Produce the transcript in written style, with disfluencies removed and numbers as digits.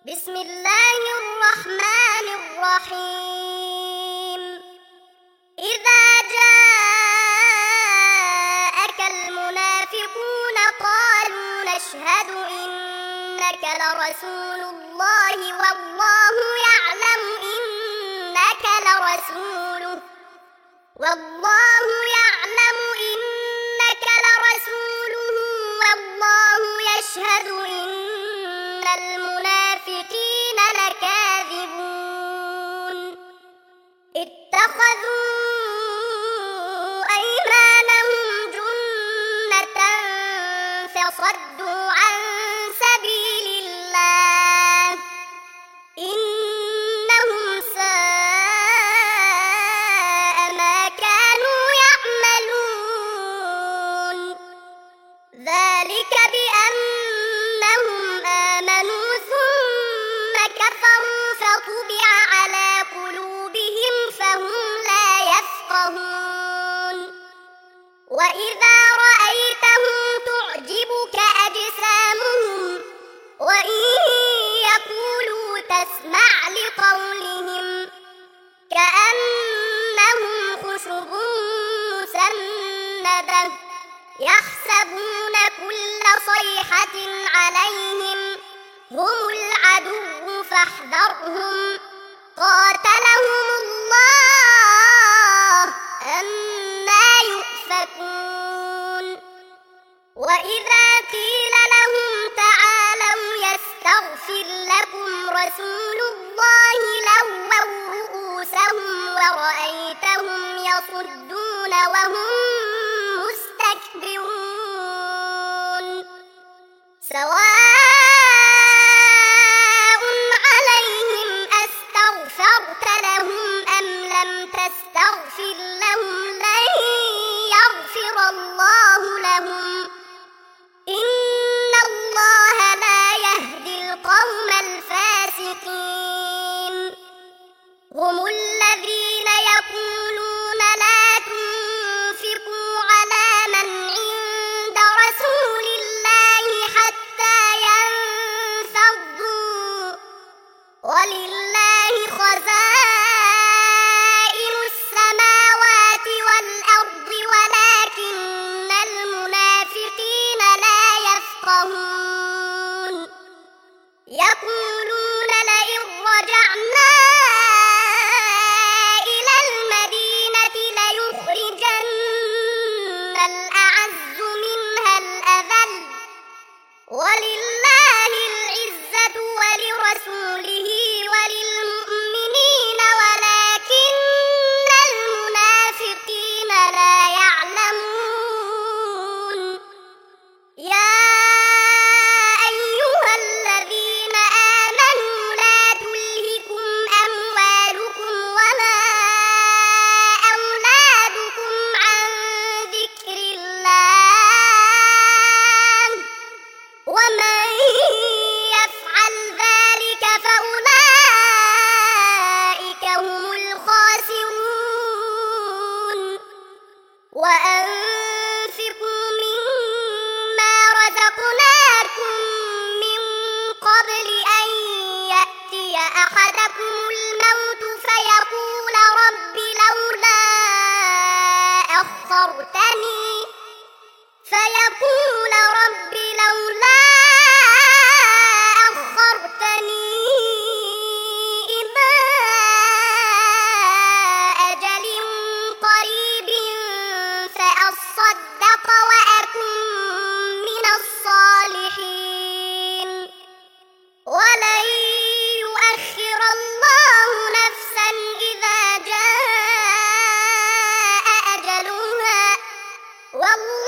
بسم الله الرحمن الرحيم. إذا جاءك المنافقون قالوا نشهد إنك لرسول الله والله يعلم إنك لرسوله والله يشهد إن المنافقين لكاذبون. اتخذوا أيمانهم جنة فصدوا عن سبيل الله إنهم ساء ما كانوا يعملون. ذلك بأنهم آمنوا ثم كفروا فطبع على قلوبهم فهم لا يفقهون. وإذا رأيتهم تعجبك أجسامهم وإن يقولوا تسمع لقولهم كأنهم خشب مسندة يحسبون كل صيحة عليهم هم العدو فاحذرهم قاتلهم الله أنى يؤفكون. وإذا قيل لهم تعالوا يستغفر لكم رسول الله لووا رؤوسهم ورأيتهم يصدون وهم مستكبرون. سواء عليهم أستغفرت لهم أم لم تستغفر لهم لن يغفر الله لهم إن الله لا يهدي القوم الفاسقين. هم الذين يقولون لا تنفقوا على من عند رسول الله حتى ينفضوا ولله خزائن السماوات والأرض ولكن المنافقين لا يفقهون. يقولون لئن رجعنا إلى المدينة ليخرجن الأعز منها الأذل ولله العزة ولرسوله وللمؤمنين ولكن المنافقين لا يعلمون. يا أيها الذين آمنوا لا تلهكم أموالكم ولا أولادكم عن ذكر الله ومن يفعل ذلك فأولئك هم الخاسرون. وأنفقوا مما رزقناكم من قبل أن يأتي أحدكم الموت فيقول رب لولا أخرتني إلى أجل قريب فأصدق وأكن من الصالحين. ولن يؤخر الله نفسا إذا جاء أجلها والله